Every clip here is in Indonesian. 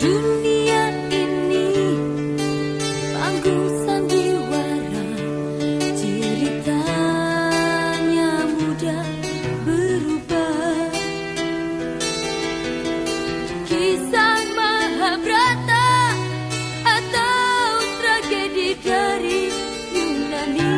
Dunia ini panggung sandiwara, ceritanya mudah berubah. Kisah Mahabharata atau tragedi dari Yunani.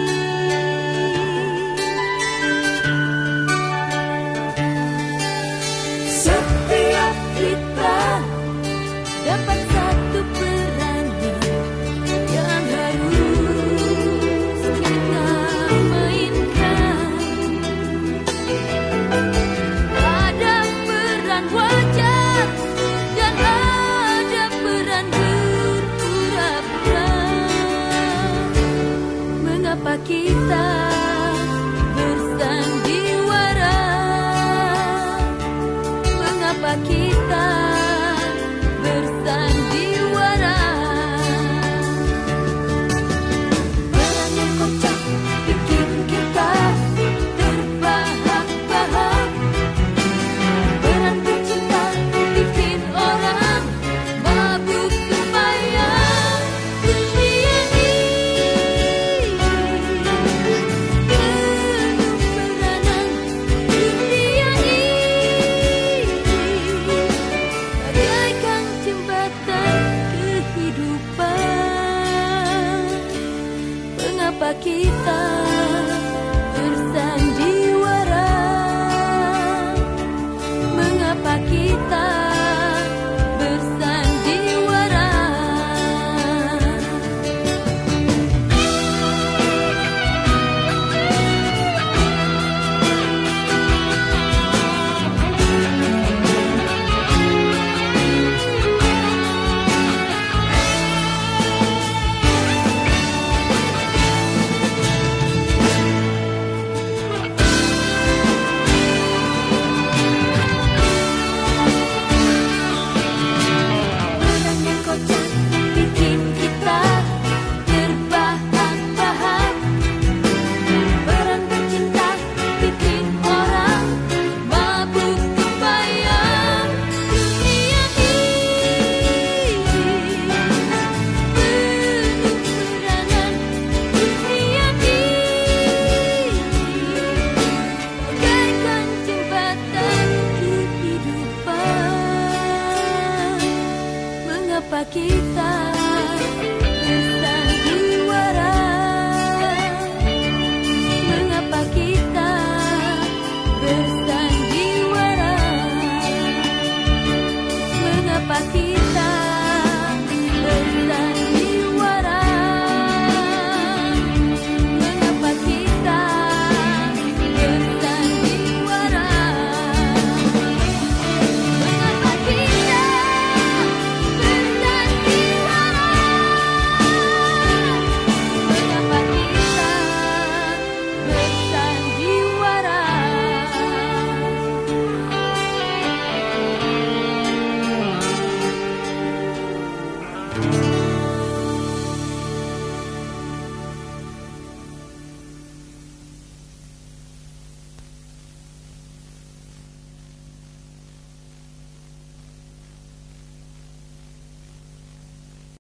Setiap kita dapat satu peranan yang harus kita mainkan. Ada peran wajar dan ada peran berpura-pura. Mengapa kita bersandiwara? Mengapa kita bersandiwara? Peran yang kocak bikin kita terbahak-bahak. Peran bercinta bikin orang mabuk kebayang. Dunia ini penuh peranan. Dunia ini bagaikan jembatan kehidupan. Mengapa kita bersandiwara? Mengapa kita